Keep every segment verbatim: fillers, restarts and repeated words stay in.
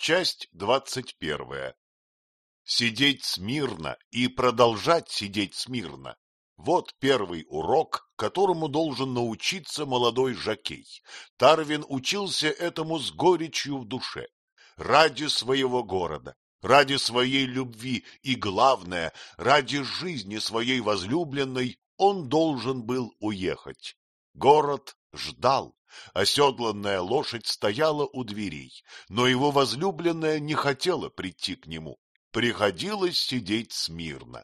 Часть двадцать первая. Сидеть смирно и продолжать сидеть смирно. Вот первый урок, которому должен научиться молодой жокей. Тарвин учился этому с горечью в душе. Ради своего города, ради своей любви и, главное, ради жизни своей возлюбленной он должен был уехать. Город ждал. Оседланная лошадь стояла у дверей, но его возлюбленная не хотела прийти к нему. Приходилось сидеть смирно.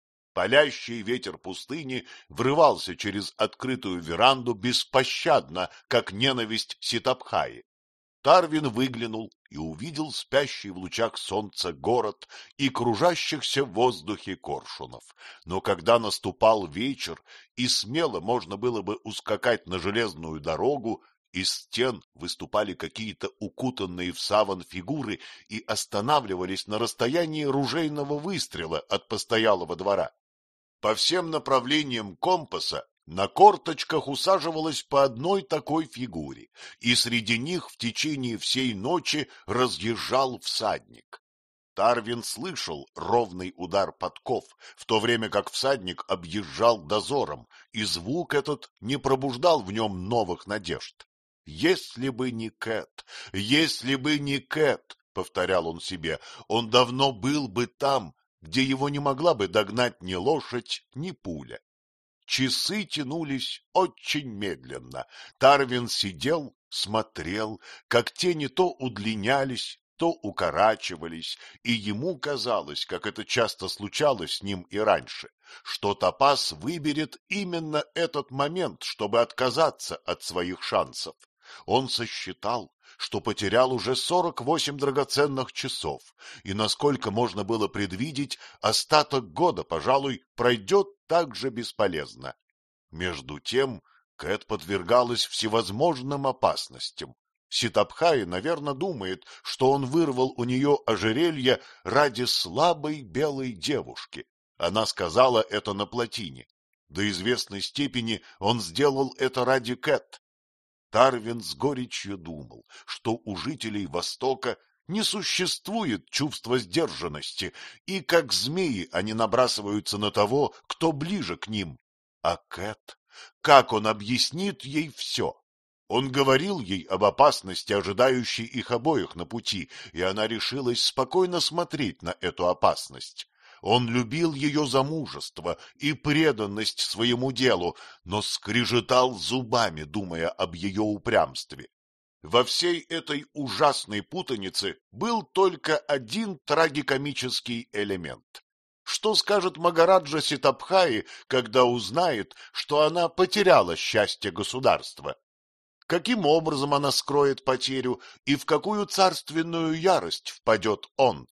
Палящий ветер пустыни врывался через открытую веранду беспощадно, как ненависть Ситабхаи. Тарвин выглянул и увидел спящий в лучах солнца город и кружащихся в воздухе коршунов. Но когда наступал вечер, и смело можно было бы ускакать на железную дорогу, из стен выступали какие-то укутанные в саван фигуры и останавливались на расстоянии ружейного выстрела от постоялого двора. По всем направлениям компаса на корточках усаживалась по одной такой фигуре, и среди них в течение всей ночи разъезжал всадник. Тарвин слышал ровный удар подков, в то время как всадник объезжал дозором, и звук этот не пробуждал в нем новых надежд. «Если бы не Кэт, если бы не Кэт», — повторял он себе, — «он давно был бы там, где его не могла бы догнать ни лошадь, ни пуля». Часы тянулись очень медленно. Тарвин сидел, смотрел, как тени то удлинялись, то укорачивались, и ему казалось, как это часто случалось с ним и раньше, что Топас выберет именно этот момент, чтобы отказаться от своих шансов. Он сосчитал, что потерял уже сорок восемь драгоценных часов, и, насколько можно было предвидеть, остаток года, пожалуй, пройдет так же бесполезно. Между тем Кэт подвергалась всевозможным опасностям. Ситабхай, наверное, думает, что он вырвал у нее ожерелье ради слабой белой девушки. Она сказала это на плотине. До известной степени он сделал это ради Кэт. Тарвин с горечью думал, что у жителей Востока не существует чувства сдержанности, и как змеи они набрасываются на того, кто ближе к ним. А Кэт, как он объяснит ей все? Он говорил ей об опасности, ожидающей их обоих на пути, и она решилась спокойно смотреть на эту опасность. Он любил ее за мужество и преданность своему делу, но скрежетал зубами, думая об ее упрямстве. Во всей этой ужасной путанице был только один трагикомический элемент. Что скажет Магараджа Ситабхаи, когда узнает, что она потеряла счастье государства? Каким образом она скроет потерю и в какую царственную ярость впадет он?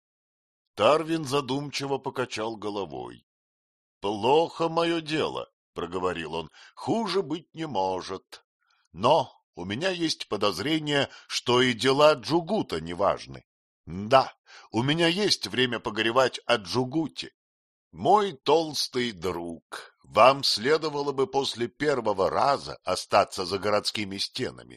Тарвин задумчиво покачал головой. — Плохо мое дело, — проговорил он, — хуже быть не может. Но у меня есть подозрение, что и дела Джугута неважны. Да, у меня есть время погоревать о Джугуте. Мой толстый друг, вам следовало бы после первого раза остаться за городскими стенами.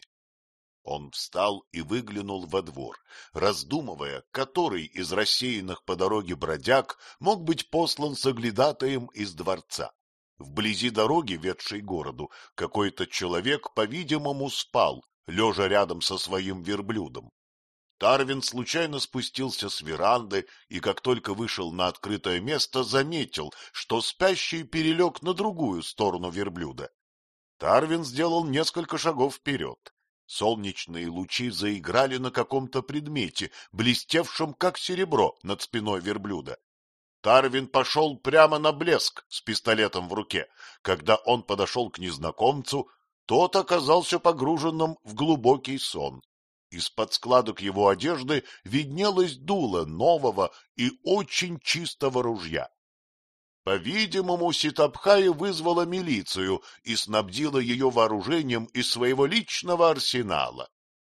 Он встал и выглянул во двор, раздумывая, который из рассеянных по дороге бродяг мог быть послан соглядатаем из дворца. Вблизи дороги, ведшей к городу, какой-то человек, по-видимому, спал, лежа рядом со своим верблюдом. Тарвин случайно спустился с веранды и, как только вышел на открытое место, заметил, что спящий перелег на другую сторону верблюда. Тарвин сделал несколько шагов вперед. Солнечные лучи заиграли на каком-то предмете, блестевшем как серебро над спиной верблюда. Тарвин пошел прямо на блеск с пистолетом в руке. Когда он подошел к незнакомцу, тот оказался погруженным в глубокий сон. Из-под складок его одежды виднелось дуло нового и очень чистого ружья. По-видимому, Ситабхай вызвала милицию и снабдила ее вооружением из своего личного арсенала.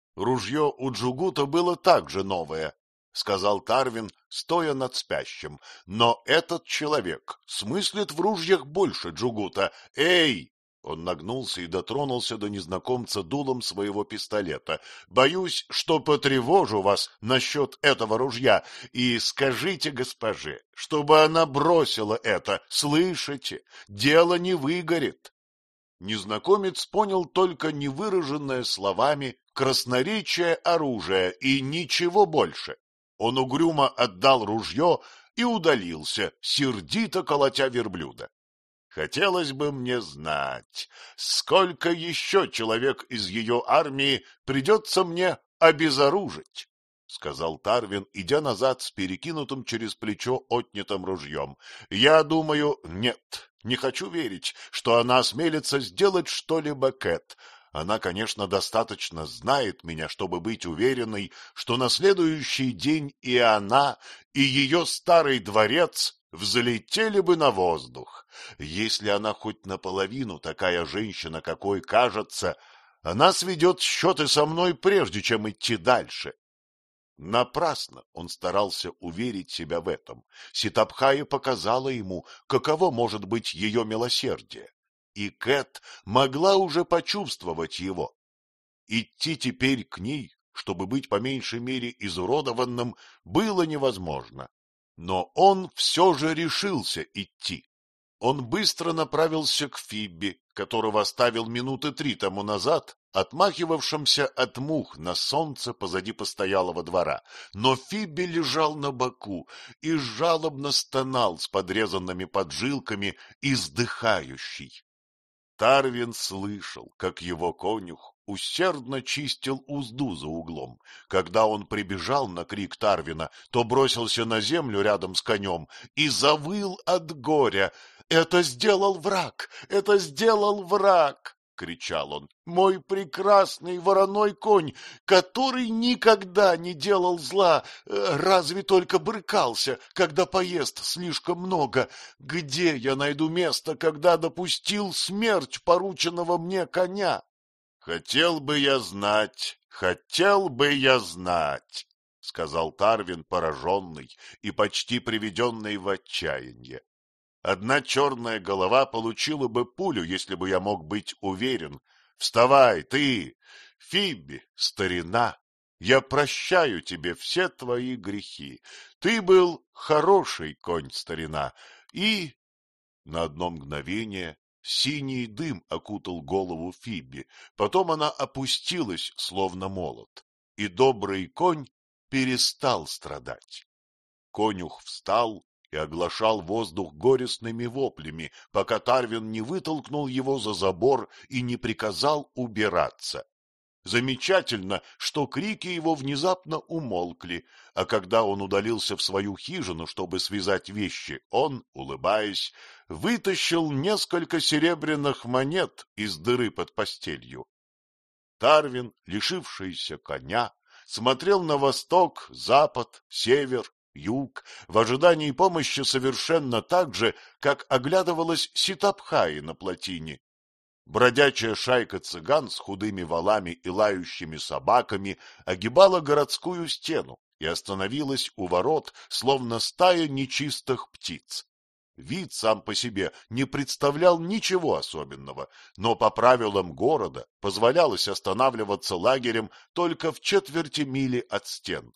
Ружье у Джугута было также новое, — сказал Тарвин, стоя над спящим. Но этот человек смыслит в ружьях больше Джугута. Эй, Он нагнулся и дотронулся до незнакомца дулом своего пистолета. — Боюсь, что потревожу вас насчет этого ружья, и скажите госпоже, чтобы она бросила это, слышите? Дело не выгорит. Незнакомец понял только невыраженное словами красноречие оружия и ничего больше. Он угрюмо отдал ружье и удалился, сердито колотя верблюда. Хотелось бы мне знать, сколько еще человек из ее армии придется мне обезоружить, — сказал Тарвин, идя назад с перекинутым через плечо отнятым ружьем. — Я думаю, нет, не хочу верить, что она осмелится сделать что-либо, Кэт. Она, конечно, достаточно знает меня, чтобы быть уверенной, что на следующий день и она, и ее старый дворец взлетели бы на воздух. Если она хоть наполовину такая женщина, какой кажется, она сведет счеты со мной, прежде чем идти дальше. Напрасно он старался уверить себя в этом. Ситабхая показала ему, каково может быть ее милосердие. И Кэт могла уже почувствовать его. Идти теперь к ней, чтобы быть по меньшей мере изуродованным, было невозможно. Но он все же решился идти. Он быстро направился к Фибби, которого оставил минуты три тому назад, отмахивавшимся от мух на солнце позади постоялого двора. Но Фибби лежал на боку и жалобно стонал с подрезанными поджилками, издыхающий. Тарвин слышал, как его конюх усердно чистил узду за углом. Когда он прибежал на крик Тарвина, то бросился на землю рядом с конем и завыл от горя. «Это сделал враг! Это сделал враг!» — кричал он. «Мой прекрасный вороной конь, который никогда не делал зла, разве только брыкался, когда поест слишком много. Где я найду место, когда допустил смерть порученного мне коня?» «Хотел бы я знать, хотел бы я знать», — сказал Тарвин, пораженный и почти приведенный в отчаяние. «Одна черная голова получила бы пулю, если бы я мог быть уверен. Вставай, ты, Фибби, старина, я прощаю тебе все твои грехи. Ты был хороший конь, старина, и...» На одно мгновение синий дым окутал голову Фибби, потом она опустилась, словно молот, и добрый конь перестал страдать. Конюх встал и оглашал воздух горестными воплями, пока Тарвин не вытолкнул его за забор и не приказал убираться. Замечательно, что крики его внезапно умолкли, а когда он удалился в свою хижину, чтобы связать вещи, он, улыбаясь, вытащил несколько серебряных монет из дыры под постелью. Тарвин, лишившийся коня, смотрел на восток, запад, север, юг, в ожидании помощи совершенно так же, как оглядывалась Ситабхая на плотине. Бродячая шайка цыган с худыми валами и лающими собаками огибала городскую стену и остановилась у ворот, словно стая нечистых птиц. Вид сам по себе не представлял ничего особенного, но по правилам города позволялось останавливаться лагерем только в четверти мили от стен.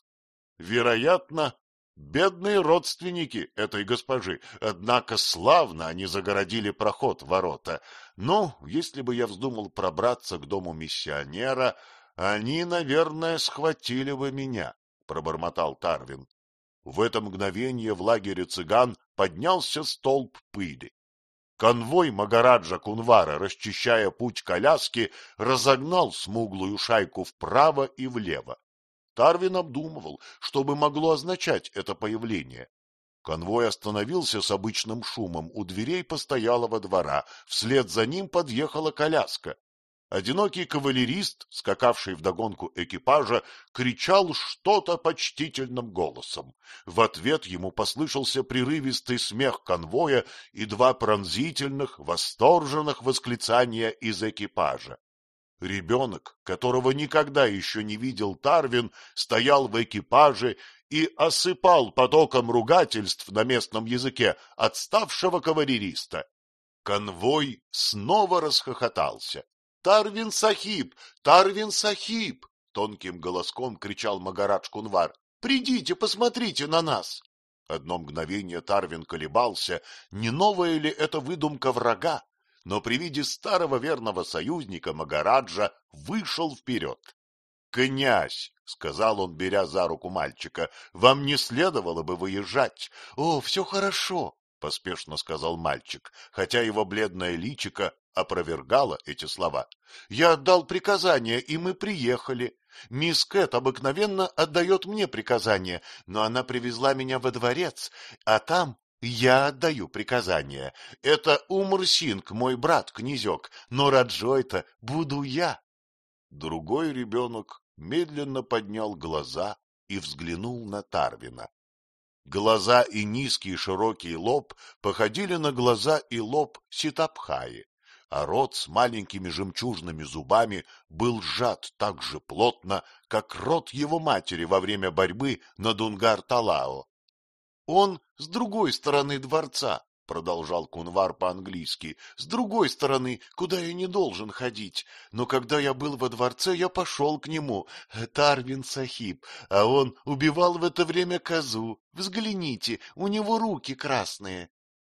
Вероятно, бедные родственники этой госпожи, однако славно они загородили проход в ворота. Ну, если бы я вздумал пробраться к дому миссионера, они, наверное, схватили бы меня, — пробормотал Тарвин. В это мгновение в лагере цыган поднялся столб пыли. Конвой Магараджа Кунвара, расчищая путь коляски, разогнал смуглую шайку вправо и влево. Тарвин обдумывал, что бы могло означать это появление. Конвой остановился с обычным шумом у дверей постоялого двора, вслед за ним подъехала коляска. Одинокий кавалерист, скакавший вдогонку экипажа, кричал что-то почтительным голосом. В ответ ему послышался прерывистый смех конвоя и два пронзительных, восторженных восклицания из экипажа. Ребенок, которого никогда еще не видел Тарвин, стоял в экипаже и осыпал потоком ругательств на местном языке отставшего кавалериста. Конвой снова расхохотался. — Тарвин Сахиб! Тарвин Сахиб! — тонким голоском кричал Магарадж Кунвар. — Придите, посмотрите на нас! Одно мгновение Тарвин колебался, не новая ли это выдумка врага, но при виде старого верного союзника Магараджа вышел вперед. — Князь, — сказал он, беря за руку мальчика, — вам не следовало бы выезжать. — О, все хорошо, — поспешно сказал мальчик, хотя его бледное личико опровергало эти слова. — Я отдал приказание, и мы приехали. Мисс Кэт обыкновенно отдает мне приказания, но она привезла меня во дворец, а там я отдаю приказания. Это Умр-Синг, мой брат, князек, но Раджой-то буду я. Другой ребенок медленно поднял глаза и взглянул на Тарвина. Глаза и низкий широкий лоб походили на глаза и лоб Ситабхаи, а рот с маленькими жемчужными зубами был сжат так же плотно, как рот его матери во время борьбы на Дунгар-Талао. — Он с другой стороны дворца, — продолжал Кунвар по-английски, — с другой стороны, куда я не должен ходить. Но когда я был во дворце, я пошел к нему, Тарвин Сахиб, а он убивал в это время козу. Взгляните, у него руки красные.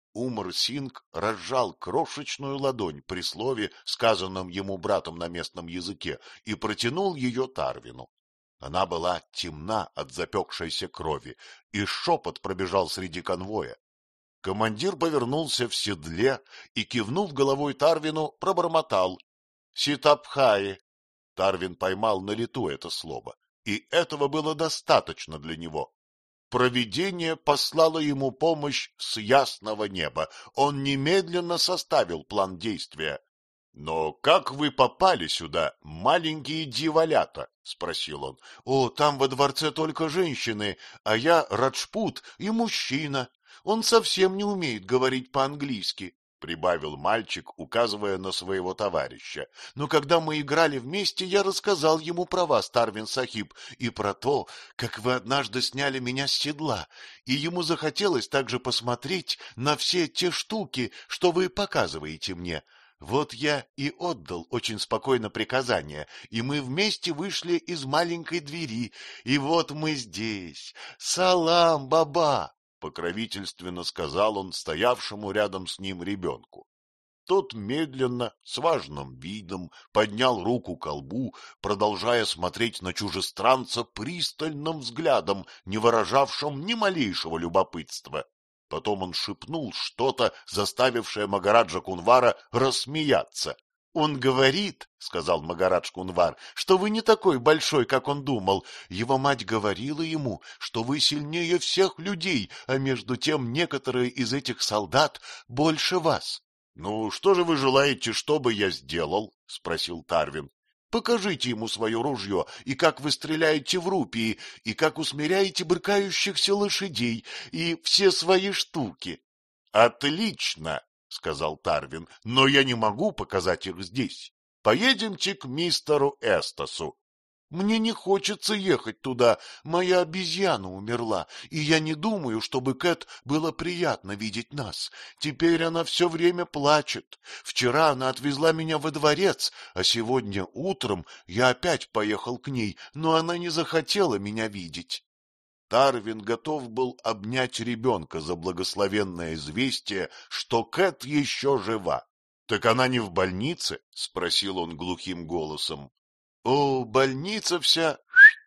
Умр-Синг разжал крошечную ладонь при слове, сказанном ему братом на местном языке, и протянул ее Тарвину. Она была темна от запекшейся крови, и шепот пробежал среди конвоя. Командир повернулся в седле и, кивнув головой Тарвину, пробормотал: — Ситабхаи. Тарвин поймал на лету это слово, и этого было достаточно для него. Провидение послало ему помощь с ясного неба. Он немедленно составил план действия. — Но как вы попали сюда, маленькие дьяволята? — спросил он. — О, там во дворце только женщины, а я Раджпут и мужчина. Он совсем не умеет говорить по-английски, — прибавил мальчик, указывая на своего товарища. — Но когда мы играли вместе, я рассказал ему про вас, Тарвин Сахиб, и про то, как вы однажды сняли меня с седла, и ему захотелось также посмотреть на все те штуки, что вы показываете мне. Вот я и отдал очень спокойно приказание, и мы вместе вышли из маленькой двери, и вот мы здесь. Салам, баба! — покровительственно сказал он стоявшему рядом с ним ребенку. Тот медленно, с важным видом, поднял руку ко лбу, продолжая смотреть на чужестранца пристальным взглядом, не выражавшим ни малейшего любопытства. Потом он шепнул что-то, заставившее Магараджа Кунвара рассмеяться. — Он говорит, — сказал Магарадж Кунвар, — что вы не такой большой, как он думал. Его мать говорила ему, что вы сильнее всех людей, а между тем некоторые из этих солдат больше вас. — Ну, что же вы желаете, чтобы я сделал? — спросил Тарвин. — Покажите ему свое ружье, и как вы стреляете в рупии, и как усмиряете брыкающихся лошадей, и все свои штуки. — Отлично! — сказал Тарвин, — но я не могу показать их здесь. Поедемте к мистеру Эстасу. — Мне не хочется ехать туда, моя обезьяна умерла, и я не думаю, чтобы Кэт было приятно видеть нас. Теперь она все время плачет. Вчера она отвезла меня во дворец, а сегодня утром я опять поехал к ней, но она не захотела меня видеть. Тарвин готов был обнять ребенка за благословенное известие, что Кэт еще жива. — Так она не в больнице? — спросил он глухим голосом. — О, больница вся...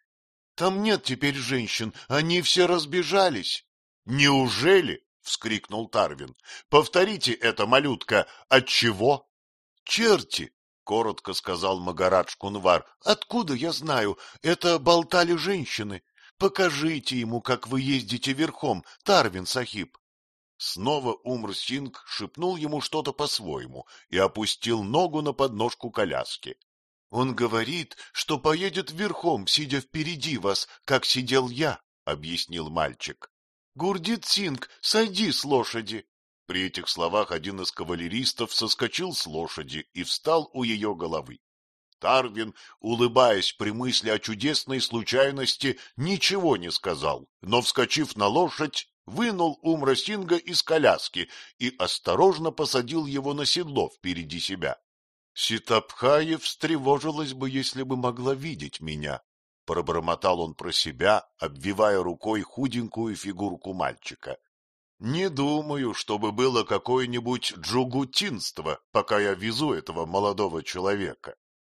Там нет теперь женщин, они все разбежались. — Неужели? — вскрикнул Тарвин. — Повторите это, малютка, отчего? — Черти! — коротко сказал Магарадж Кунвар. — Откуда я знаю? Это болтали женщины. Покажите ему, как вы ездите верхом, Тарвин Сахиб. Снова Умр-Синг шепнул ему что-то по-своему и опустил ногу на подножку коляски. — Он говорит, что поедет верхом, сидя впереди вас, как сидел я, — объяснил мальчик. — Гурдит-Синг, сойди с лошади. При этих словах один из кавалеристов соскочил с лошади и встал у ее головы. Тарвин, улыбаясь при мысли о чудесной случайности, ничего не сказал, но, вскочив на лошадь, вынул Умра-Синга из коляски и осторожно посадил его на седло впереди себя. Ситабхая встревожилась бы, если бы могла видеть меня, — пробормотал он про себя, обвивая рукой худенькую фигурку мальчика. Не думаю, чтобы было какое-нибудь джугутинство, пока я везу этого молодого человека.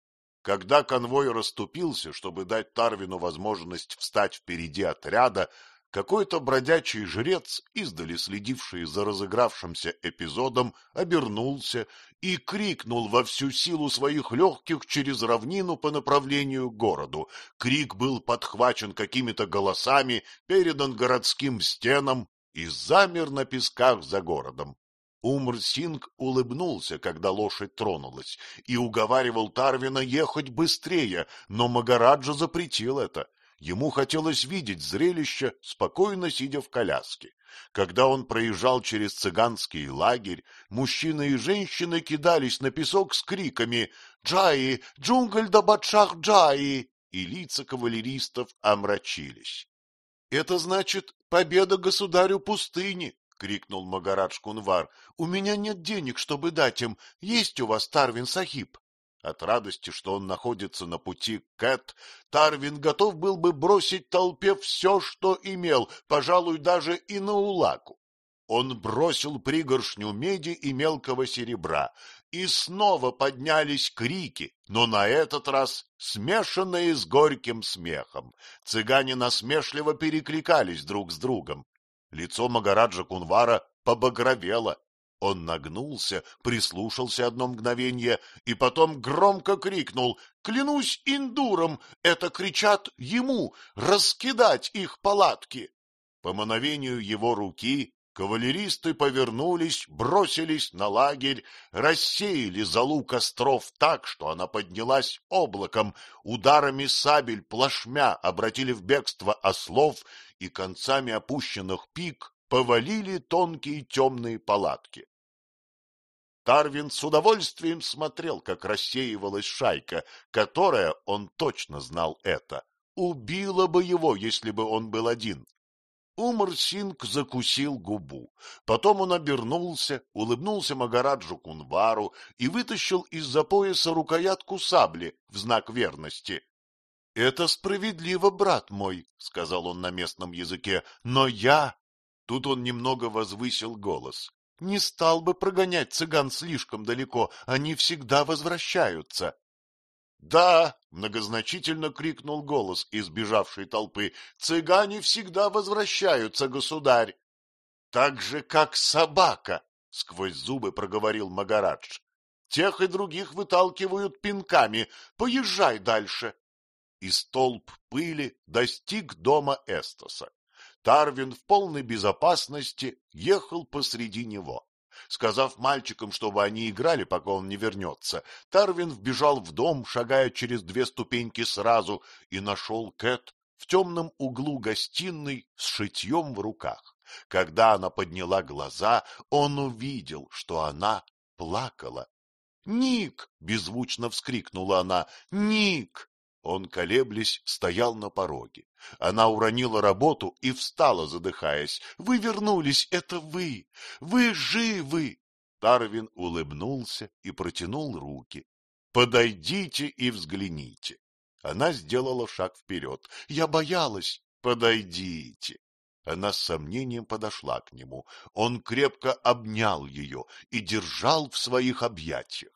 Когда конвой расступился, чтобы дать Тарвину возможность встать впереди отряда, какой-то бродячий жрец, издали следивший за разыгравшимся эпизодом, обернулся и крикнул во всю силу своих легких через равнину по направлению к городу. Крик был подхвачен какими-то голосами, передан городским стенам и замер на песках за городом. Умр-Синг улыбнулся, когда лошадь тронулась, и уговаривал Тарвина ехать быстрее, но Магараджа запретил это. Ему хотелось видеть зрелище, спокойно сидя в коляске. Когда он проезжал через цыганский лагерь, мужчины и женщины кидались на песок с криками «Джаи! Джунгль да Бадшах Джаи!» и лица кавалеристов омрачились. — Это значит победа государю пустыни! — крикнул Магарадж Кунвар. — У меня нет денег, чтобы дать им. Есть у вас, Тарвин-сахиб? От радости, что он находится на пути к Кэт, Тарвин готов был бы бросить толпе все, что имел, пожалуй, даже и на улаку. Он бросил пригоршню меди и мелкого серебра, и снова поднялись крики, но на этот раз смешанные с горьким смехом. Цыгане насмешливо перекликались друг с другом. Лицо Магараджа Кунвара побагровело. Он нагнулся, прислушался одно мгновенье и потом громко крикнул: «Клянусь индуром, это кричат ему, раскидать их палатки!» По мановению его руки кавалеристы повернулись, бросились на лагерь, рассеяли золу костров так, что она поднялась облаком, ударами сабель плашмя обратили в бегство ослов и концами опущенных пик повалили тонкие темные палатки. Тарвин с удовольствием смотрел, как рассеивалась шайка, которая, он точно знал это, убила бы его, если бы он был один. Умр-Синг закусил губу. Потом он обернулся, улыбнулся Магараджу Кунвару и вытащил из-за пояса рукоятку сабли в знак верности. — Это справедливо, брат мой, — сказал он на местном языке, — но я... Тут он немного возвысил голос. — Не стал бы прогонять цыган слишком далеко, они всегда возвращаются. — Да, — многозначительно крикнул голос из бежавшей толпы, — цыгане всегда возвращаются, государь. — Так же, как собака, — сквозь зубы проговорил Магарадж. — Тех и других выталкивают пинками. Поезжай дальше. И столб пыли достиг дома Эстоса. Тарвин в полной безопасности ехал посреди него. Сказав мальчикам, чтобы они играли, пока он не вернется, Тарвин вбежал в дом, шагая через две ступеньки сразу, и нашел Кэт в темном углу гостиной с шитьем в руках. Когда она подняла глаза, он увидел, что она плакала. — Ник! — беззвучно вскрикнула она. — Ник! Он, колеблясь, стоял на пороге. Она уронила работу и встала, задыхаясь. — Вы вернулись, это вы! Вы живы! Тарвин улыбнулся и протянул руки. — Подойдите и взгляните. Она сделала шаг вперед. — Я боялась. — Подойдите. Она с сомнением подошла к нему. Он крепко обнял ее и держал в своих объятиях.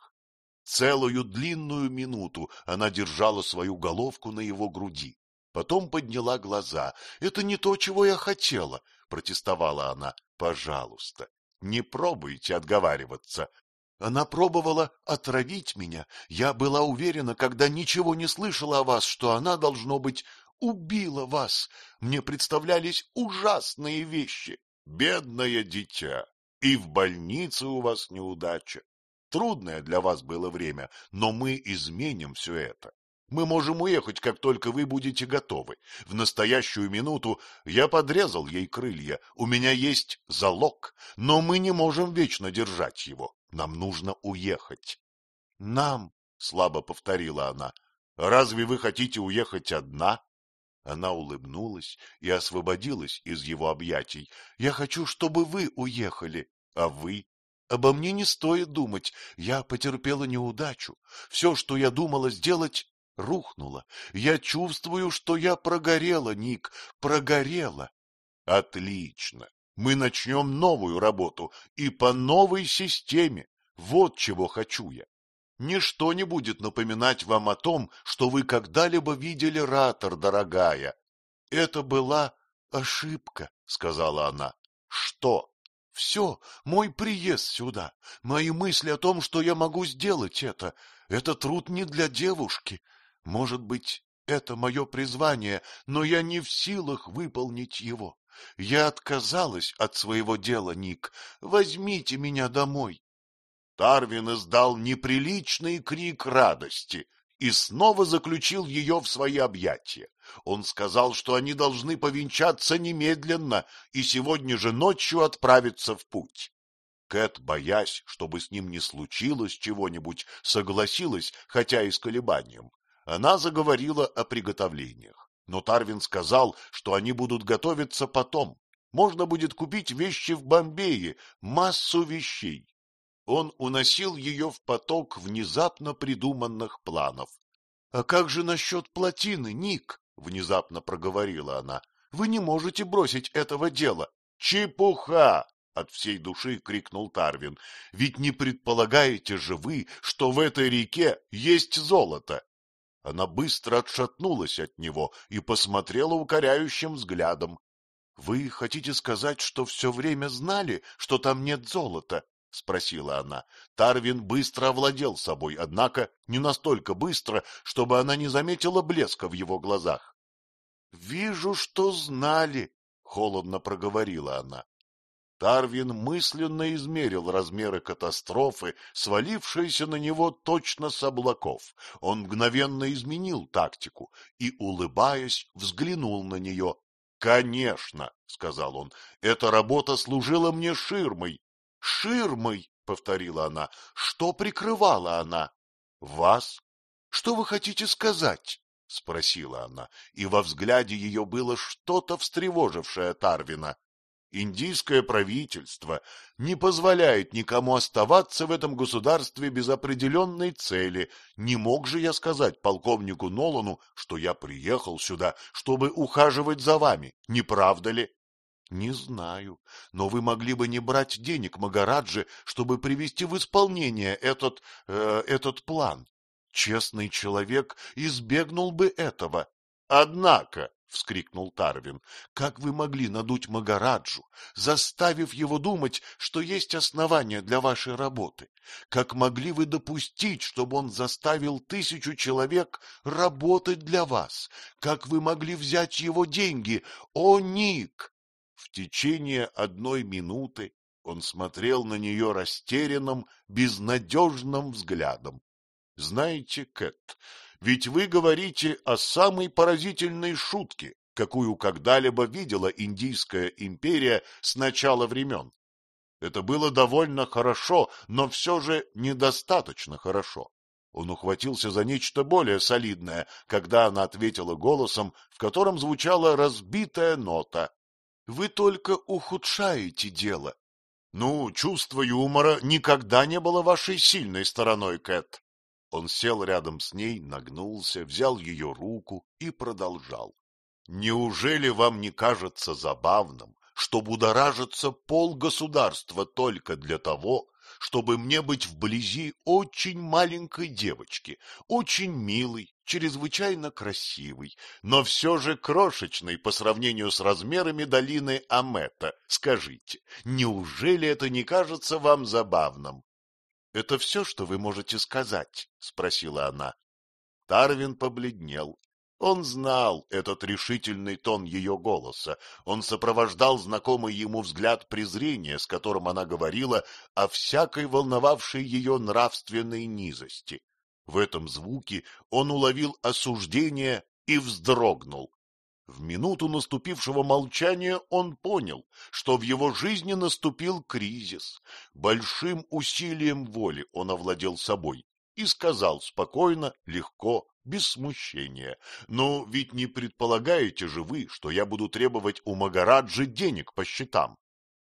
Целую длинную минуту она держала свою головку на его груди. Потом подняла глаза. — Это не то, чего я хотела, — протестовала она. — Пожалуйста, не пробуйте отговариваться. Она пробовала отравить меня. Я была уверена, когда ничего не слышала о вас, что она, должно быть, убила вас. Мне представлялись ужасные вещи. Бедное дитя, и в больнице у вас неудача. Трудное для вас было время, но мы изменим все это. Мы можем уехать, как только вы будете готовы. В настоящую минуту я подрезал ей крылья, у меня есть залог, но мы не можем вечно держать его. Нам нужно уехать. — Нам, — слабо повторила она, — разве вы хотите уехать одна? Она улыбнулась и освободилась из его объятий. — Я хочу, чтобы вы уехали. А вы? Обо мне не стоит думать. Я потерпела неудачу. Все, что я думала сделать, рухнуло. Я чувствую, что я прогорела, Ник, прогорела. Отлично. Мы начнем новую работу и по новой системе. Вот чего хочу я. Ничто не будет напоминать вам о том, что вы когда-либо видели Ратор, дорогая. — Это была ошибка, — сказала она. — Что? — Все, мой приезд сюда, мои мысли о том, что я могу сделать это. Это труд не для девушки. Может быть, это мое призвание, но я не в силах выполнить его. Я отказалась от своего дела, Ник. Возьмите меня домой. Тарвин издал неприличный крик радости и снова заключил ее в свои объятия. Он сказал, что они должны повенчаться немедленно и сегодня же ночью отправиться в путь. Кэт, боясь, чтобы с ним не случилось чего-нибудь, согласилась, хотя и с колебанием. Она заговорила о приготовлениях, но Тарвин сказал, что они будут готовиться потом. Можно будет купить вещи в Бомбее, массу вещей. Он уносил ее в поток внезапно придуманных планов. — А как же насчет плотины, Ник? — внезапно проговорила она. — Вы не можете бросить этого дела. — Чепуха! — от всей души крикнул Тарвин. — Ведь не предполагаете же вы, что в этой реке есть золото? Она быстро отшатнулась от него и посмотрела укоряющим взглядом. — Вы хотите сказать, что все время знали, что там нет золота? — спросила она. Тарвин быстро овладел собой, однако не настолько быстро, чтобы она не заметила блеска в его глазах. — Вижу, что знали, — холодно проговорила она. Тарвин мысленно измерил размеры катастрофы, свалившейся на него точно с облаков. Он мгновенно изменил тактику и, улыбаясь, взглянул на нее. — Конечно, — сказал он, — эта работа служила мне ширмой. — Ширмой, — повторила она. — Что прикрывала она? — Вас. — Что вы хотите сказать? — спросила она, и во взгляде ее было что-то, встревожившее Тарвина. Индийское правительство не позволяет никому оставаться в этом государстве без определенной цели. Не мог же я сказать полковнику Нолану, что я приехал сюда, чтобы ухаживать за вами, не правда ли? — Не знаю, но вы могли бы не брать денег Магараджи, чтобы привести в исполнение этот, э, этот план. Честный человек избегнул бы этого. — Однако, — вскрикнул Тарвин, — как вы могли надуть Магараджу, заставив его думать, что есть основания для вашей работы? Как могли вы допустить, чтобы он заставил тысячу человек работать для вас? Как вы могли взять его деньги? О, Ник! В течение одной минуты он смотрел на нее растерянным, безнадежным взглядом. — Знаете, Кэт, ведь вы говорите о самой поразительной шутке, какую когда-либо видела Индийская империя с начала времен. Это было довольно хорошо, но все же недостаточно хорошо. Он ухватился за нечто более солидное, когда она ответила голосом, в котором звучала разбитая нота. — Вы только ухудшаете дело. — Ну, чувство юмора никогда не было вашей сильной стороной, Кэт. Он сел рядом с ней, нагнулся, взял ее руку и продолжал. — Неужели вам не кажется забавным, что будоражится полгосударства только для того, чтобы мне быть вблизи очень маленькой девочки, очень милой, чрезвычайно красивой, но все же крошечной по сравнению с размерами долины Амета? Скажите, неужели это не кажется вам забавным? — Это все, что вы можете сказать? — спросила она. Тарвин побледнел. Он знал этот решительный тон ее голоса. Он сопровождал знакомый ему взгляд презрения, с которым она говорила о всякой волновавшей ее нравственной низости. В этом звуке он уловил осуждение и вздрогнул. В минуту наступившего молчания он понял, что в его жизни наступил кризис. Большим усилием воли он овладел собой и сказал спокойно, легко, без смущения. Но ведь не предполагаете же вы, что я буду требовать у Магараджи денег по счетам?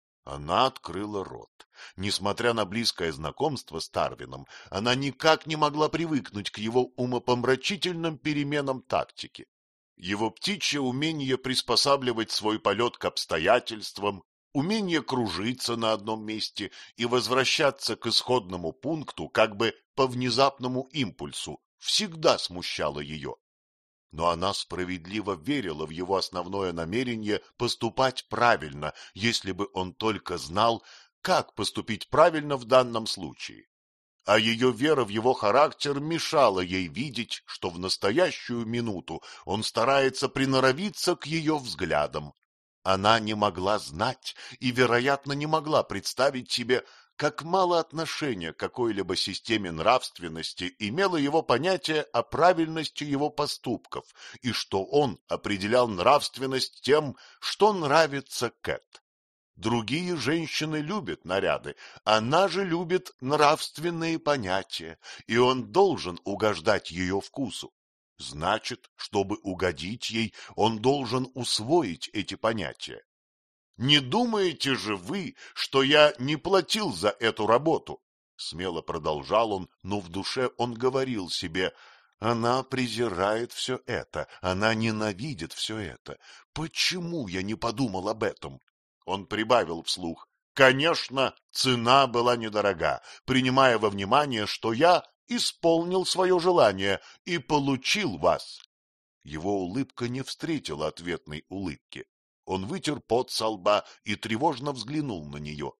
Она открыла рот. Несмотря на близкое знакомство с Тарвином, она никак не могла привыкнуть к его умопомрачительным переменам тактики. Его птичье умение приспосабливать свой полет к обстоятельствам, умение кружиться на одном месте и возвращаться к исходному пункту как бы по внезапному импульсу всегда смущало ее. Но она справедливо верила в его основное намерение поступать правильно, если бы он только знал, как поступить правильно в данном случае. А ее вера в его характер мешала ей видеть, что в настоящую минуту он старается приноровиться к ее взглядам. Она не могла знать и, вероятно, не могла представить себе, как мало отношения к какой-либо системе нравственности имело его понятие о правильности его поступков, и что он определял нравственность тем, что нравится Кэт. Другие женщины любят наряды, она же любит нравственные понятия, и он должен угождать ее вкусу. Значит, чтобы угодить ей, он должен усвоить эти понятия. Не думаете же вы, что я не платил за эту работу? Смело продолжал он, но в душе он говорил себе: она презирает все это, она ненавидит все это. Почему я не подумал об этом? Он прибавил вслух: конечно, цена была недорога, принимая во внимание, что я исполнил свое желание и получил вас. Его улыбка не встретила ответной улыбки. Он вытер пот со лба и тревожно взглянул на нее.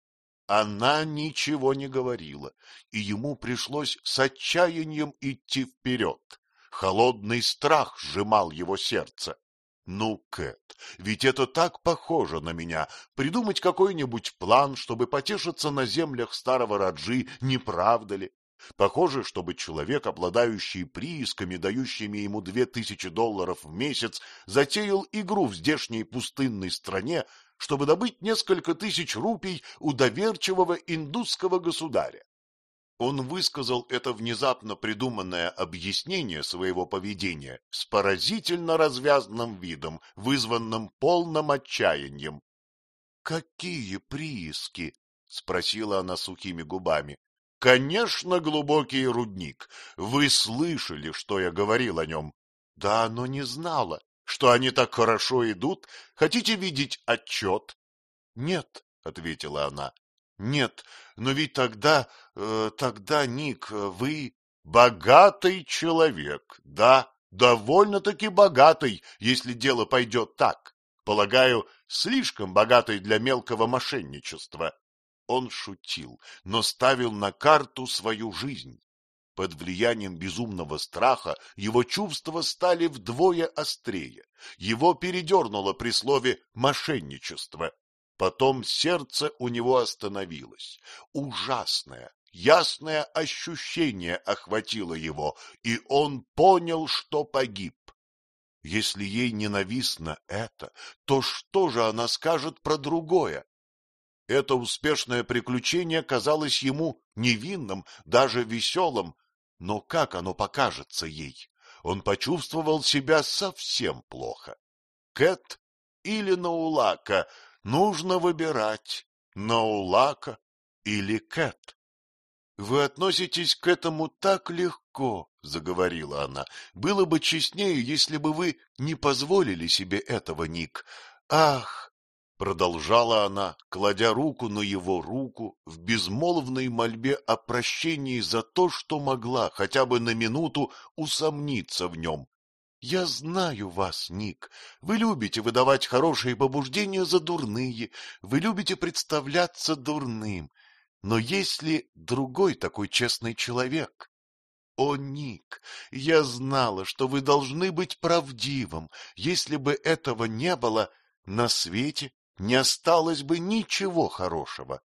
Она ничего не говорила, и ему пришлось с отчаянием идти вперед. Холодный страх сжимал его сердце. Ну, Кэт, ведь это так похоже на меня. Придумать какой-нибудь план, чтобы потешиться на землях старого Раджи, не правда ли? Похоже, чтобы человек, обладающий приисками, дающими ему две тысячи долларов в месяц, затеял игру в здешней пустынной стране, чтобы добыть несколько тысяч рупий у доверчивого индусского государя. Он высказал это внезапно придуманное объяснение своего поведения с поразительно развязным видом, вызванным полным отчаянием. — Какие прииски? — спросила она сухими губами. — Конечно, глубокий рудник. Вы слышали, что я говорил о нем? — Да, но не знала. Что они так хорошо идут? Хотите видеть отчет? — Нет, — ответила она. — Нет, но ведь тогда, э, тогда, Ник, вы... — Богатый человек, да, довольно-таки богатый, если дело пойдет так. Полагаю, слишком богатый для мелкого мошенничества. Он шутил, но ставил на карту свою жизнь. Под влиянием безумного страха его чувства стали вдвое острее. Его передернуло при слове «мошенничество». Потом сердце у него остановилось. Ужасное, ясное ощущение охватило его, и он понял, что погиб. Если ей ненавистно это, то что же она скажет про другое? Это успешное приключение казалось ему невинным, даже веселым, но как оно покажется ей? Он почувствовал себя совсем плохо. Кэт или Наулака? Нужно выбирать, Наулака или Кэт. — Вы относитесь к этому так легко, — заговорила она. — Было бы честнее, если бы вы не позволили себе этого, Ник. Ах! — продолжала она, кладя руку на его руку в безмолвной мольбе о прощении за то, что могла хотя бы на минуту усомниться в нем. Я знаю вас, Ник. Вы любите выдавать хорошие побуждения за дурные, вы любите представляться дурным. Но есть ли другой такой честный человек? О, Ник, я знала, что вы должны быть правдивым. Если бы этого не было, на свете не осталось бы ничего хорошего.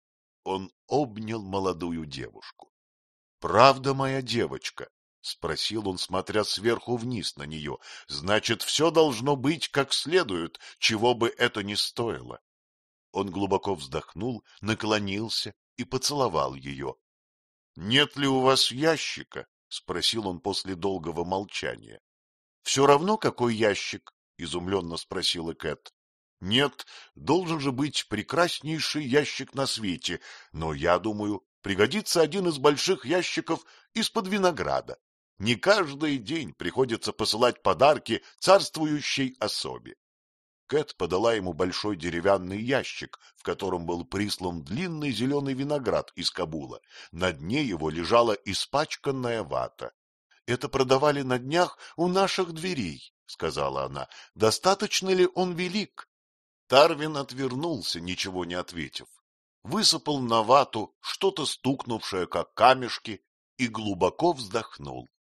Он обнял молодую девушку. — Правда, моя девочка? — спросил он, смотря сверху вниз на нее. — Значит, все должно быть как следует, чего бы это ни стоило. Он глубоко вздохнул, наклонился и поцеловал ее. — Нет ли у вас ящика? — спросил он после долгого молчания. — Все равно, какой ящик? — изумленно спросила Кэт. — Нет, должен же быть прекраснейший ящик на свете, но, я думаю, пригодится один из больших ящиков из-под винограда. Не каждый день приходится посылать подарки царствующей особе. Кэт подала ему большой деревянный ящик, в котором был прислан длинный зеленый виноград из Кабула. На дне его лежала испачканная вата. — Это продавали на днях у наших дверей, — сказала она. — Достаточно ли он велик? Тарвин отвернулся, ничего не ответив. Высыпал на вату что-то стукнувшее, как камешки, и глубоко вздохнул.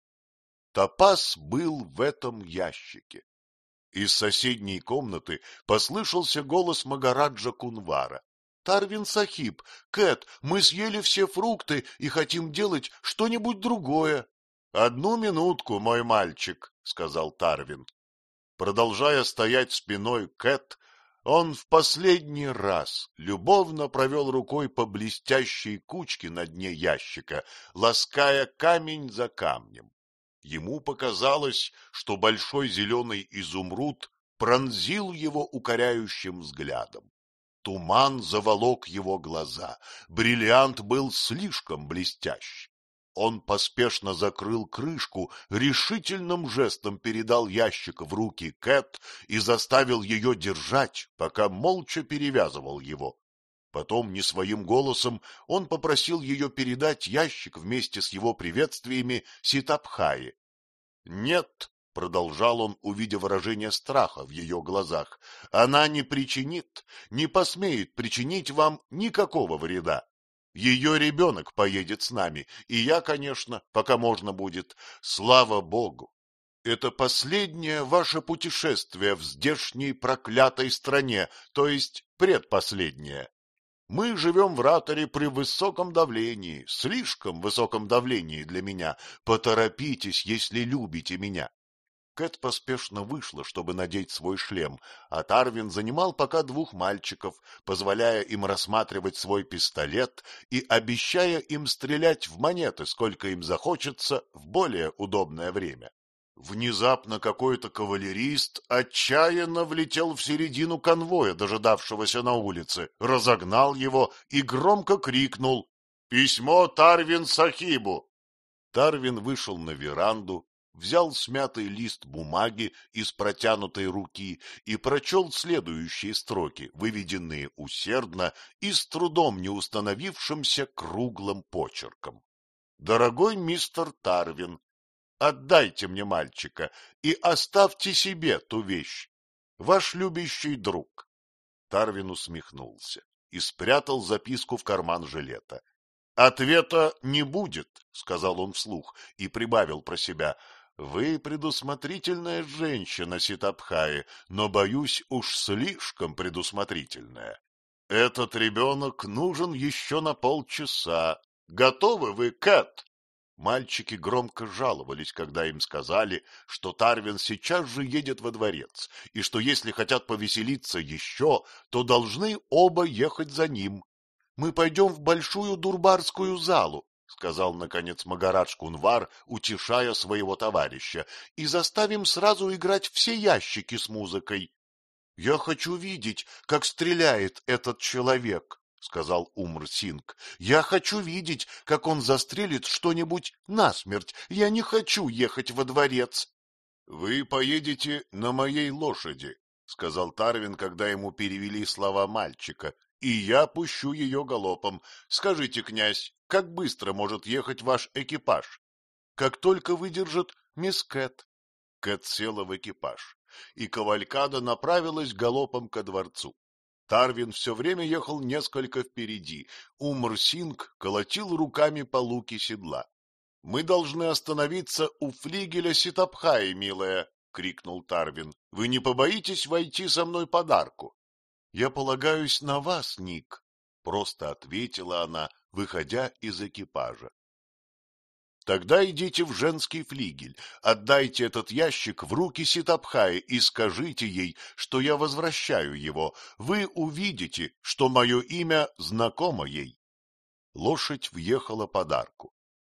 Топаз был в этом ящике. Из соседней комнаты послышался голос Магараджа Кунвара. — Тарвин Сахиб, Кэт, мы съели все фрукты и хотим делать что-нибудь другое. — Одну минутку, мой мальчик, — сказал Тарвин. Продолжая стоять спиной к Кэт, он в последний раз любовно провел рукой по блестящей кучке на дне ящика, лаская камень за камнем. Ему показалось, что большой зеленый изумруд пронзил его укоряющим взглядом. Туман заволок его глаза, бриллиант был слишком блестящ. Он поспешно закрыл крышку, решительным жестом передал ящик в руки Кэт и заставил ее держать, пока молча перевязывал его. Потом не своим голосом он попросил ее передать ящик вместе с его приветствиями Ситабхае. — Нет, — продолжал он, увидя выражение страха в ее глазах, — она не причинит, не посмеет причинить вам никакого вреда. Ее ребенок поедет с нами, и я, конечно, пока можно будет. Слава Богу! Это последнее ваше путешествие в здешней проклятой стране, то есть предпоследнее. Мы живем в Раторе при высоком давлении, слишком высоком давлении для меня. Поторопитесь, если любите меня. Кэт поспешно вышла, чтобы надеть свой шлем, а Тарвин занимал пока двух мальчиков, позволяя им рассматривать свой пистолет и обещая им стрелять в монеты, сколько им захочется, в более удобное время. Внезапно какой-то кавалерист отчаянно влетел в середину конвоя, дожидавшегося на улице, разогнал его и громко крикнул: «Письмо Тарвин Сахибу!» Тарвин вышел на веранду, взял смятый лист бумаги из протянутой руки и прочел следующие строки, выведенные усердно и с трудом не установившимся круглым почерком. «Дорогой мистер Тарвин, отдайте мне мальчика и оставьте себе ту вещь. Ваш любящий друг». Тарвин усмехнулся и спрятал записку в карман жилета. «Ответа не будет», — сказал он вслух и прибавил про себя: «Вы предусмотрительная женщина, Ситабхае, но, боюсь, уж слишком предусмотрительная. Этот ребенок нужен еще на полчаса. Готовы вы, Кэт?» Мальчики громко жаловались, когда им сказали, что Тарвин сейчас же едет во дворец, и что если хотят повеселиться еще, то должны оба ехать за ним. «Мы пойдем в большую дурбарскую залу», — сказал, наконец, Магарадж Кунвар, утешая своего товарища, — «и заставим сразу играть все ящики с музыкой». — Я хочу видеть, как стреляет этот человек, — сказал Умр-Синг. — Я хочу видеть, как он застрелит что-нибудь насмерть. Я не хочу ехать во дворец. — Вы поедете на моей лошади, — сказал Тарвин, когда ему перевели слова мальчика, — и я пущу ее галопом. Скажите, князь, как быстро может ехать ваш экипаж? — Как только выдержит мисс Кэт. Кэт села в экипаж, и кавалькада направилась галопом ко дворцу. Тарвин все время ехал несколько впереди. Умр-Синг колотил руками по луке седла. — Мы должны остановиться у флигеля Ситабхае, милая, — крикнул Тарвин. — Вы не побоитесь войти со мной под арку? — Я полагаюсь на вас, Ник, — просто ответила она, выходя из экипажа. — Тогда идите в женский флигель, отдайте этот ящик в руки Ситабхае и скажите ей, что я возвращаю его. Вы увидите, что мое имя знакомо ей. Лошадь въехала под арку.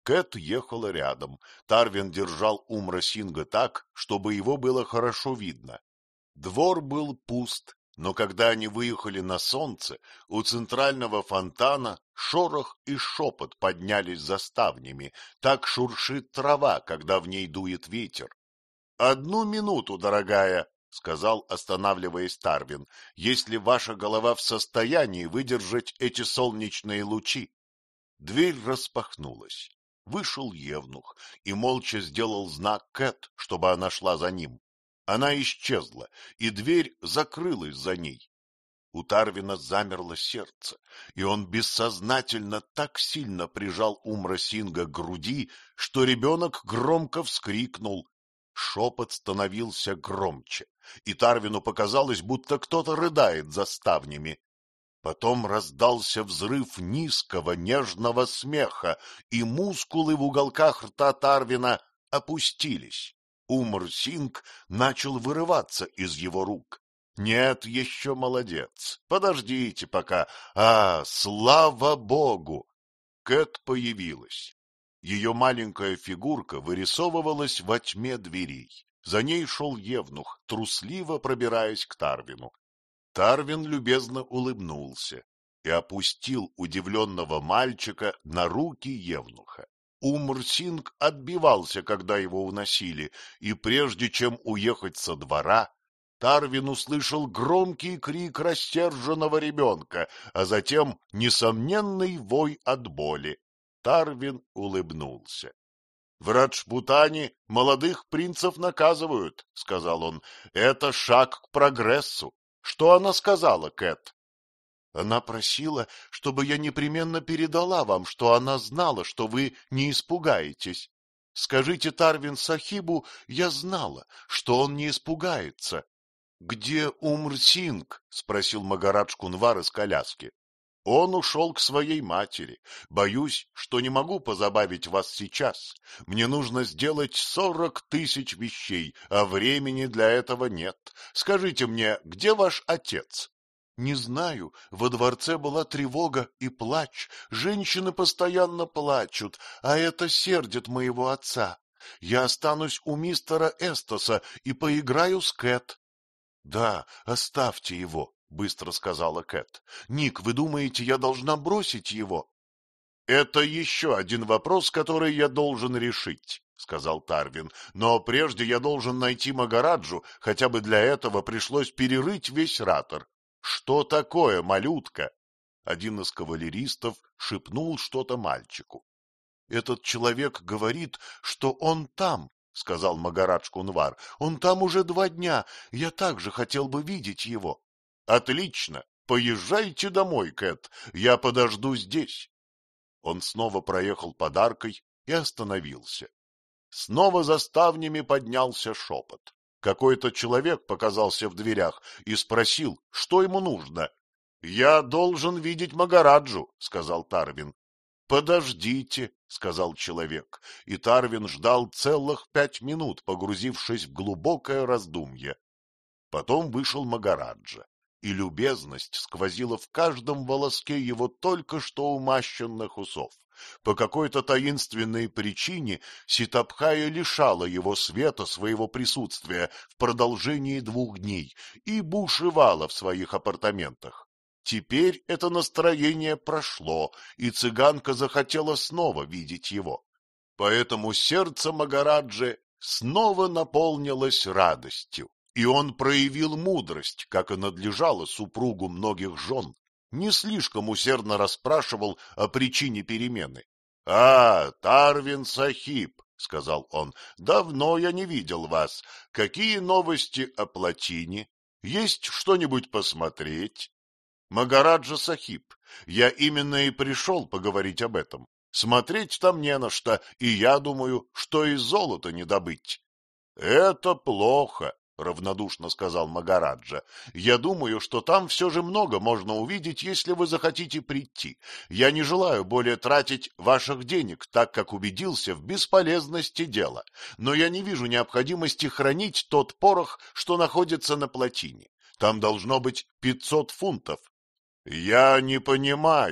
Кэт ехала рядом. Тарвин держал Умра-Синга так, чтобы его было хорошо видно. Двор был пуст, но когда они выехали на солнце, у центрального фонтана шорох и шепот поднялись за ставнями, так шуршит трава, когда в ней дует ветер. — Одну минуту, дорогая, — сказал, останавливаясь Тарвин, — если ваша голова в состоянии выдержать эти солнечные лучи. Дверь распахнулась. Вышел евнух и молча сделал знак Кэт, чтобы она шла за ним. Она исчезла, и дверь закрылась за ней. У Тарвина замерло сердце, и он бессознательно так сильно прижал Умра-Синга к груди, что ребенок громко вскрикнул. Шепот становился громче, и Тарвину показалось, будто кто-то рыдает за ставнями. Потом раздался взрыв низкого, нежного смеха, и мускулы в уголках рта Тарвина опустились. Умр-Синг начал вырываться из его рук. Нет, еще молодец. Подождите пока. А, слава богу! Кэт появилась. Ее маленькая фигурка вырисовывалась во тьме дверей. За ней шел евнух, трусливо пробираясь к Тарвину. Тарвин любезно улыбнулся и опустил удивленного мальчика на руки евнуха. Умр-Синг отбивался, когда его уносили, и прежде чем уехать со двора, Тарвин услышал громкий крик рассерженного ребенка, а затем несомненный вой от боли. Тарвин улыбнулся. — В Раджпутане молодых принцев наказывают, — сказал он. — Это шаг к прогрессу. Что она сказала, Кэт? — Она просила, чтобы я непременно передала вам, что она знала, что вы не испугаетесь. Скажите Тарвин-Сахибу, я знала, что он не испугается. — Где Умр-Синг? — спросил Магарадж Кунвар из коляски. — Он ушел к своей матери. Боюсь, что не могу позабавить вас сейчас. Мне нужно сделать сорок тысяч вещей, а времени для этого нет. Скажите мне, где ваш отец? — Не знаю. Во дворце была тревога и плач. Женщины постоянно плачут, а это сердит моего отца. Я останусь у мистера Эстоса и поиграю с Кэт. — Да, оставьте его, — быстро сказала Кэт. — Ник, вы думаете, я должна бросить его? — Это еще один вопрос, который я должен решить, — сказал Тарвин. — Но прежде я должен найти Магараджу, хотя бы для этого пришлось перерыть весь ратор. Что такое, малютка? Один из кавалеристов шепнул что-то мальчику. — Этот человек говорит, что он там, — сказал Магарадж Кунвар. — Он там уже два дня. Я также хотел бы видеть его. — Отлично. Поезжайте домой, Кэт. Я подожду здесь. Он снова проехал под аркой и остановился. Снова за ставнями поднялся шепот. Какой-то человек показался в дверях и спросил, что ему нужно. — Я должен видеть Магараджу, — сказал Тарвин. — Подождите, — сказал человек, и Тарвин ждал целых пять минут, погрузившись в глубокое раздумье. Потом вышел Магараджа, и любезность сквозила в каждом волоске его только что умащенных усов. По какой-то таинственной причине Ситабхая лишала его света своего присутствия в продолжении двух дней и бушевала в своих апартаментах. Теперь это настроение прошло, и цыганка захотела снова видеть его. Поэтому сердце Магараджи снова наполнилось радостью, и он проявил мудрость, как и надлежало супругу многих жен, не слишком усердно расспрашивал о причине перемены. — А, Тарвин-Сахиб, — сказал он, — давно я не видел вас. Какие новости о плотине? Есть что-нибудь посмотреть? — Магараджа-Сахиб, я именно и пришел поговорить об этом. Смотреть там не на что, и я думаю, что и золота не добыть. — Это плохо, — равнодушно сказал Магараджа. — Я думаю, что там все же много можно увидеть, если вы захотите прийти. Я не желаю более тратить ваших денег, так как убедился в бесполезности дела. Но я не вижу необходимости хранить тот порох, что находится на плотине. Там должно быть пятьсот фунтов. — Я не понимаю.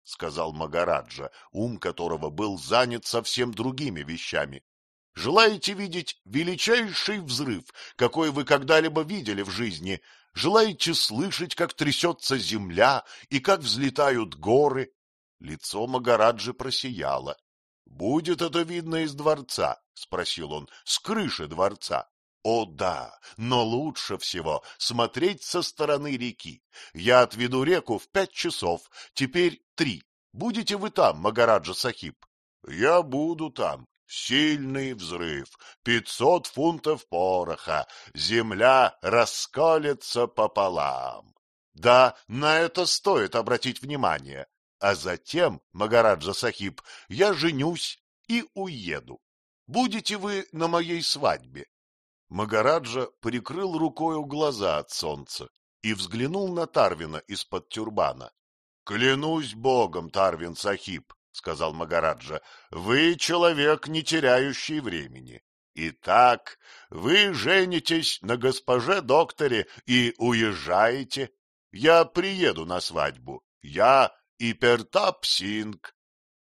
— сказал Магараджа, ум которого был занят совсем другими вещами. — Желаете видеть величайший взрыв, какой вы когда-либо видели в жизни? Желаете слышать, как трясется земля и как взлетают горы? Лицо Магараджи просияло. — Будет это видно из дворца? — спросил он. — С крыши дворца. — О да, но лучше всего смотреть со стороны реки. Я отведу реку в пять часов, теперь три. Будете вы там, Магараджа Сахиб? — Я буду там. Сильный взрыв, пятьсот фунтов пороха, земля расколется пополам. Да, на это стоит обратить внимание. А затем, Магараджа Сахиб, я женюсь и уеду. Будете вы на моей свадьбе? Магараджа прикрыл рукою глаза от солнца и взглянул на Тарвина из-под тюрбана. — Клянусь богом, Тарвин Сахиб, — сказал Магараджа, — вы человек, не теряющий времени. Итак, вы женитесь на госпоже докторе и уезжаете. Я приеду на свадьбу. Я и Пертап Синг.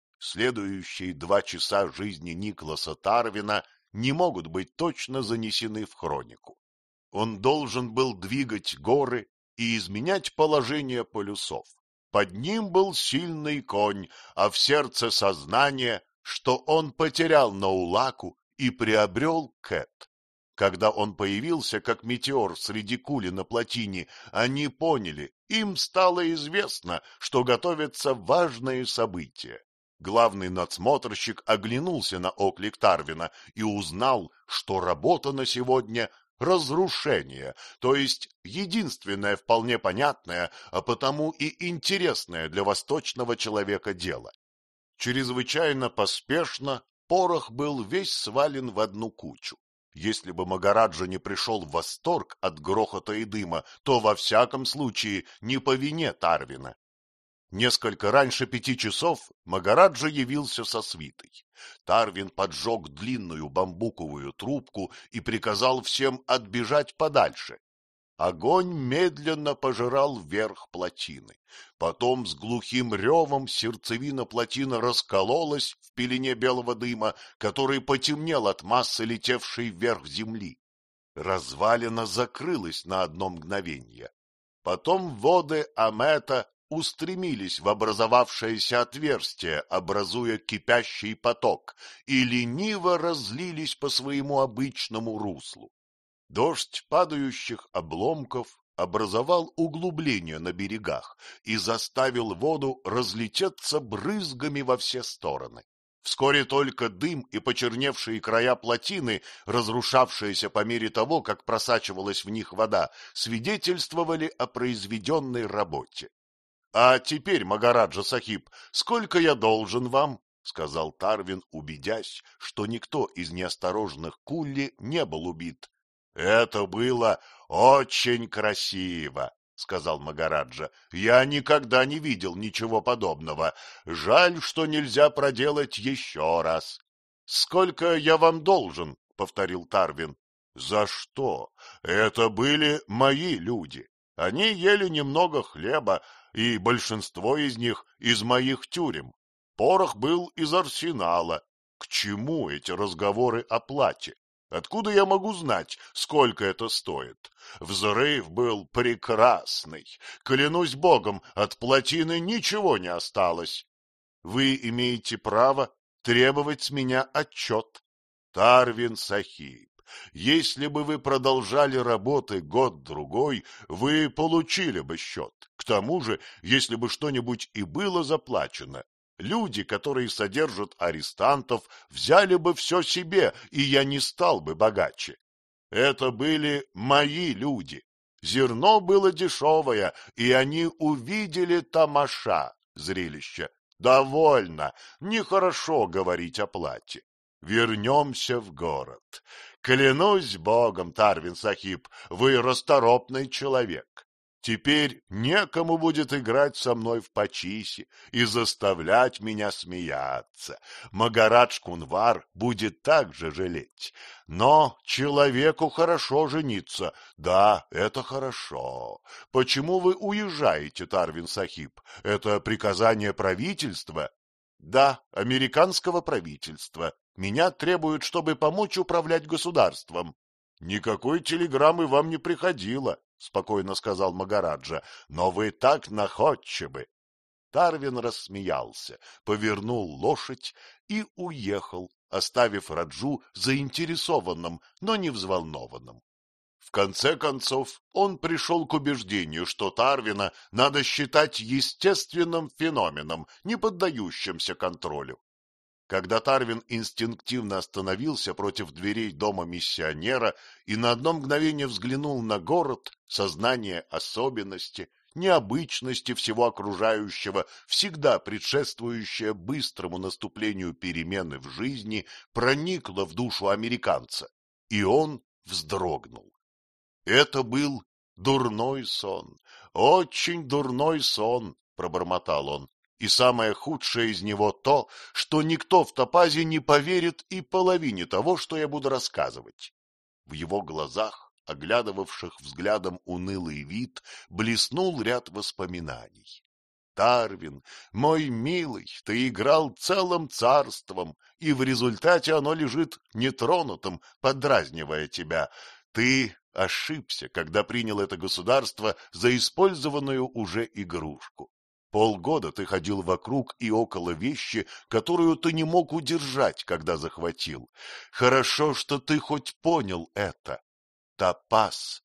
Следующие два часа жизни Николаса Тарвина не могут быть точно занесены в хронику. Он должен был двигать горы и изменять положение полюсов. Под ним был сильный конь, а в сердце сознание, что он потерял Наулаку и приобрел Кэт. Когда он появился, как метеор среди кули на плотине, они поняли, им стало известно, что готовятся важные события. Главный надсмотрщик оглянулся на оклик Тарвина и узнал, что работа на сегодня — разрушение, то есть единственное вполне понятное, а потому и интересное для восточного человека дело. Чрезвычайно поспешно порох был весь свален в одну кучу. Если бы Магараджа не пришел в восторг от грохота и дыма, то во всяком случае не по вине Тарвина. Несколько раньше пяти часов Магараджа явился со свитой. Тарвин поджег длинную бамбуковую трубку и приказал всем отбежать подальше. Огонь медленно пожирал верх плотины. Потом с глухим ревом сердцевина плотины раскололась в пелене белого дыма, который потемнел от массы летевшей вверх земли. Развалина закрылась на одно мгновение. Потом воды Амета устремились в образовавшееся отверстие, образуя кипящий поток, и лениво разлились по своему обычному руслу. Дождь падающих обломков образовал углубления на берегах и заставил воду разлететься брызгами во все стороны. Вскоре только дым и почерневшие края плотины, разрушавшиеся по мере того, как просачивалась в них вода, свидетельствовали о произведенной работе. — А теперь, Магараджа Сахиб, сколько я должен вам? — сказал Тарвин, убедясь, что никто из неосторожных кулли не был убит. — Это было очень красиво, — сказал Магараджа. — Я никогда не видел ничего подобного. Жаль, что нельзя проделать еще раз. — Сколько я вам должен? — повторил Тарвин. — За что? Это были мои люди. Они ели немного хлеба, и большинство из них из моих тюрем. Порох был из арсенала. К чему эти разговоры о плате? Откуда я могу знать, сколько это стоит? Взрыв был прекрасный. Клянусь богом, от плотины ничего не осталось. Вы имеете право требовать с меня отчет. Тарвин Сахиб, если бы вы продолжали работы год-другой, вы получили бы счет. К тому же, если бы что-нибудь и было заплачено, люди, которые содержат арестантов, взяли бы все себе, и я не стал бы богаче. Это были мои люди. Зерно было дешевое, и они увидели тамаша, зрелище. Довольно, нехорошо говорить о плате. Вернемся в город. Клянусь богом, Тарвин Сахиб, вы расторопный человек. Теперь некому будет играть со мной в пачиси и заставлять меня смеяться. Магарадж Кунвар будет также жалеть. Но человеку хорошо жениться. Да, это хорошо. Почему вы уезжаете, Тарвин Сахиб? Это приказание правительства? Да, американского правительства. Меня требуют, чтобы помочь управлять государством. Никакой телеграммы вам не приходило, спокойно сказал Магараджа, но вы так находчивы. Тарвин рассмеялся, повернул лошадь и уехал, оставив Раджу заинтересованным, но не взволнованным. В конце концов, он пришел к убеждению, что Тарвина надо считать естественным феноменом, не поддающимся контролю. Когда Тарвин инстинктивно остановился против дверей дома миссионера и на одно мгновение взглянул на город, сознание особенности, необычности всего окружающего, всегда предшествующее быстрому наступлению перемены в жизни, проникло в душу американца, и он вздрогнул. Это был дурной сон, очень дурной сон, пробормотал он. И самое худшее из него то, что никто в Топазе не поверит и половине того, что я буду рассказывать. В его глазах, оглядывавших взглядом унылый вид, блеснул ряд воспоминаний. Тарвин, мой милый, ты играл целым царством, и в результате оно лежит нетронутым, подразнивая тебя. Ты ошибся, когда принял это государство за использованную уже игрушку. Полгода ты ходил вокруг и около вещи, которую ты не мог удержать, когда захватил. Хорошо, что ты хоть понял это. Топаз,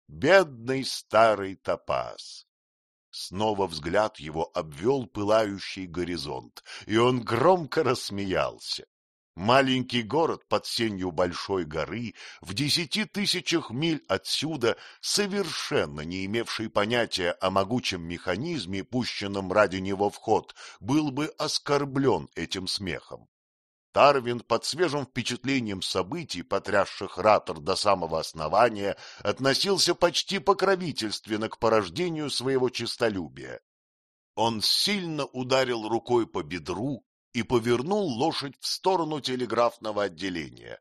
бедный старый Топаз. Снова взгляд его обвел пылающий горизонт, и он громко рассмеялся. Маленький город под сенью большой горы, в десяти тысячах миль отсюда, совершенно не имевший понятия о могучем механизме, пущенном ради него в ход, был бы оскорблен этим смехом. Тарвин под свежим впечатлением событий, потрясших Ратор до самого основания, относился почти покровительственно к порождению своего честолюбия. Он сильно ударил рукой по бедру и повернул лошадь в сторону телеграфного отделения.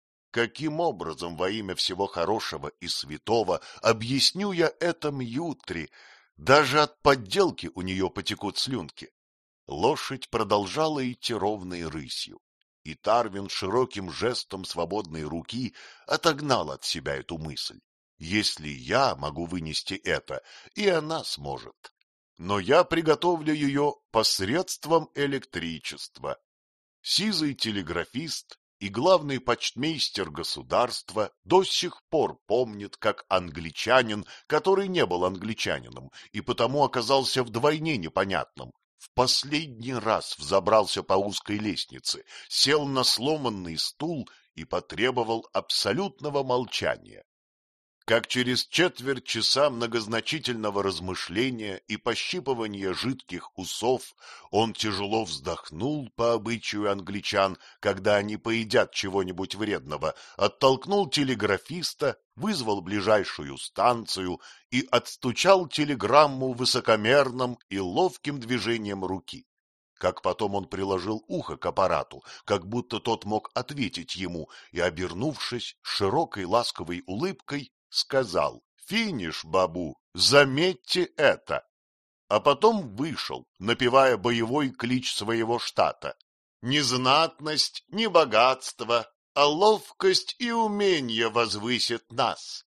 Каким образом во имя всего хорошего и святого объясню я это Мьютри? Даже от подделки у нее потекут слюнки. Лошадь продолжала идти ровной рысью, и Тарвин широким жестом свободной руки отогнал от себя эту мысль. Если я могу вынести это, и она сможет. Но я приготовлю ее посредством электричества. Сизый телеграфист и главный почтмейстер государства до сих пор помнит, как англичанин, который не был англичанином и потому оказался вдвойне непонятным, в последний раз взобрался по узкой лестнице, сел на сломанный стул и потребовал абсолютного молчания. Как через четверть часа многозначительного размышления и пощипывания жидких усов он тяжело вздохнул по обычаю англичан, когда они поедят чего-нибудь вредного, оттолкнул телеграфиста, вызвал ближайшую станцию и отстучал телеграмму высокомерным и ловким движением руки. Как потом он приложил ухо к аппарату, как будто тот мог ответить ему, и, обернувшись широкой ласковой улыбкой, сказал: «Финиш, бабу, заметьте это!» А потом вышел, напевая боевой клич своего штата: «Не знатность, не богатство, а ловкость и умение возвысит нас».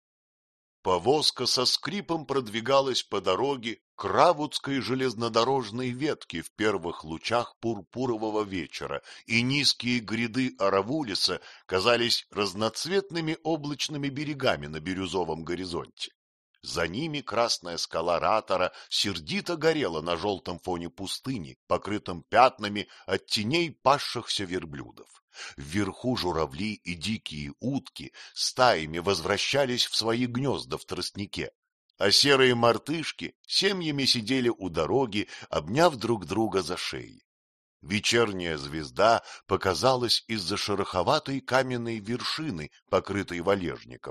Повозка со скрипом продвигалась по дороге к Равутской железнодорожной ветке в первых лучах пурпурового вечера, и низкие гряды Аравулиса казались разноцветными облачными берегами на бирюзовом горизонте. За ними красная скала Ратора сердито горела на желтом фоне пустыни, покрытом пятнами от теней пасшихся верблюдов. Вверху журавли и дикие утки стаями возвращались в свои гнезда в тростнике, а серые мартышки семьями сидели у дороги, обняв друг друга за шеи. Вечерняя звезда показалась из-за шероховатой каменной вершины, покрытой валежником.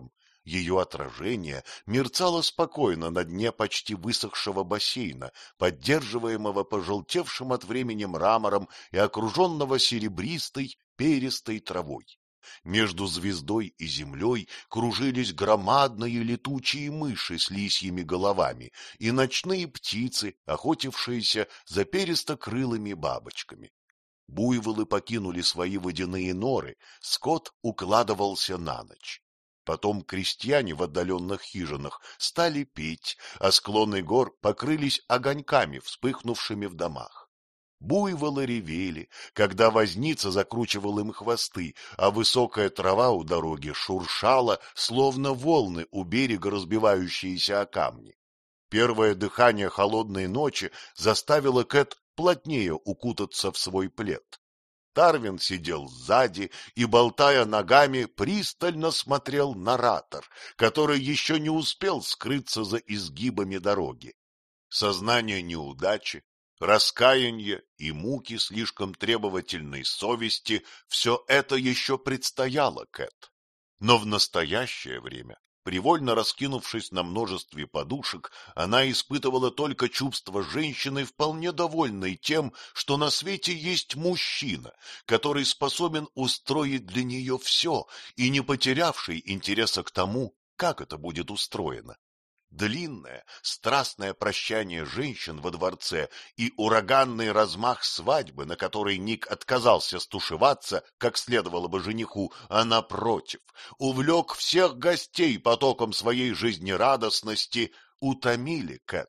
Ее отражение мерцало спокойно на дне почти высохшего бассейна, поддерживаемого пожелтевшим от времени мрамором и окруженного серебристой перистой травой. Между звездой и землей кружились громадные летучие мыши с лисьими головами и ночные птицы, охотившиеся за перистокрылыми бабочками. Буйволы покинули свои водяные норы, скот укладывался на ночь. Потом крестьяне в отдаленных хижинах стали петь, а склоны гор покрылись огоньками, вспыхнувшими в домах. Буйволы ревели, когда возница закручивал им хвосты, а высокая трава у дороги шуршала, словно волны у берега, разбивающиеся о камни. Первое дыхание холодной ночи заставило Кэт плотнее укутаться в свой плед. Тарвин сидел сзади и, болтая ногами, пристально смотрел на Ратор, который еще не успел скрыться за изгибами дороги. Сознание неудачи, раскаяние и муки слишком требовательной совести — все это еще предстояло Кэт. Но в настоящее время, привольно раскинувшись на множестве подушек, она испытывала только чувство женщины, вполне довольной тем, что на свете есть мужчина, который способен устроить для нее все и не потерявший интереса к тому, как это будет устроено. Длинное, страстное прощание женщин во дворце и ураганный размах свадьбы, на которой Ник отказался стушеваться, как следовало бы жениху, а напротив, увлек всех гостей потоком своей жизнерадостности, утомили Кэт.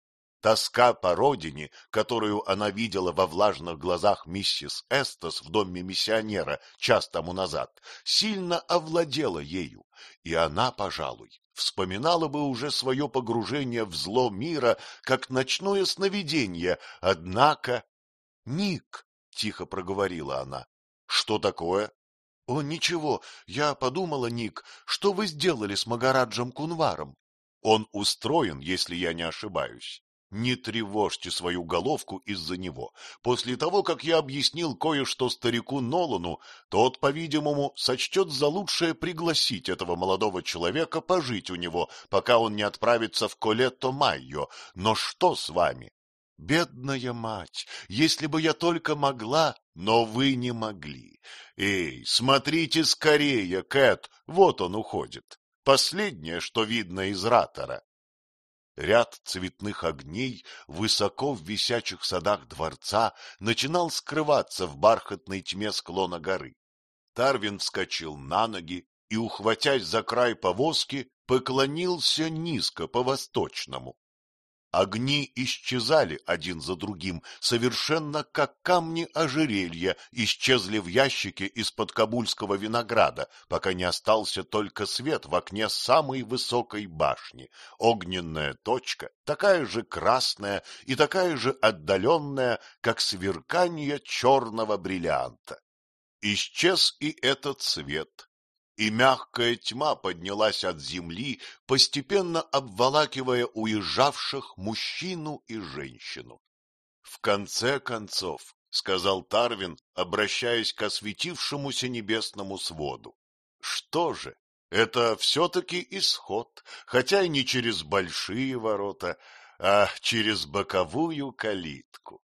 Тоска по родине, которую она видела во влажных глазах миссис Эстес в доме миссионера час тому назад, сильно овладела ею, и она, пожалуй, вспоминала бы уже свое погружение в зло мира, как ночное сновидение, однако... — Ник, — тихо проговорила она. — Что такое? — О, ничего, я подумала, Ник, что вы сделали с Магараджем Кунваром? Он устроен, если я не ошибаюсь. Не тревожьте свою головку из-за него. После того, как я объяснил кое-что старику Нолану, тот, по-видимому, сочтет за лучшее пригласить этого молодого человека пожить у него, пока он не отправится в Колетто-Майо. Но что с вами? Бедная мать, если бы я только могла, но вы не могли. Эй, смотрите скорее, Кэт, вот он уходит. Последнее, что видно из Ратора. Ряд цветных огней высоко в висячих садах дворца начинал скрываться в бархатной тьме склона горы. Тарвин вскочил на ноги и, ухватясь за край повозки, поклонился низко по-восточному. Огни исчезали один за другим, совершенно как камни ожерелья исчезли в ящике из-под кабульского винограда, пока не остался только свет в окне самой высокой башни, огненная точка, такая же красная и такая же отдаленная, как сверканье черного бриллианта. Исчез и этот свет. И мягкая тьма поднялась от земли, постепенно обволакивая уезжавших мужчину и женщину. — В конце концов, — сказал Тарвин, обращаясь к осветившемуся небесному своду, — что же, это все-таки исход, хотя и не через большие ворота, а через боковую калитку.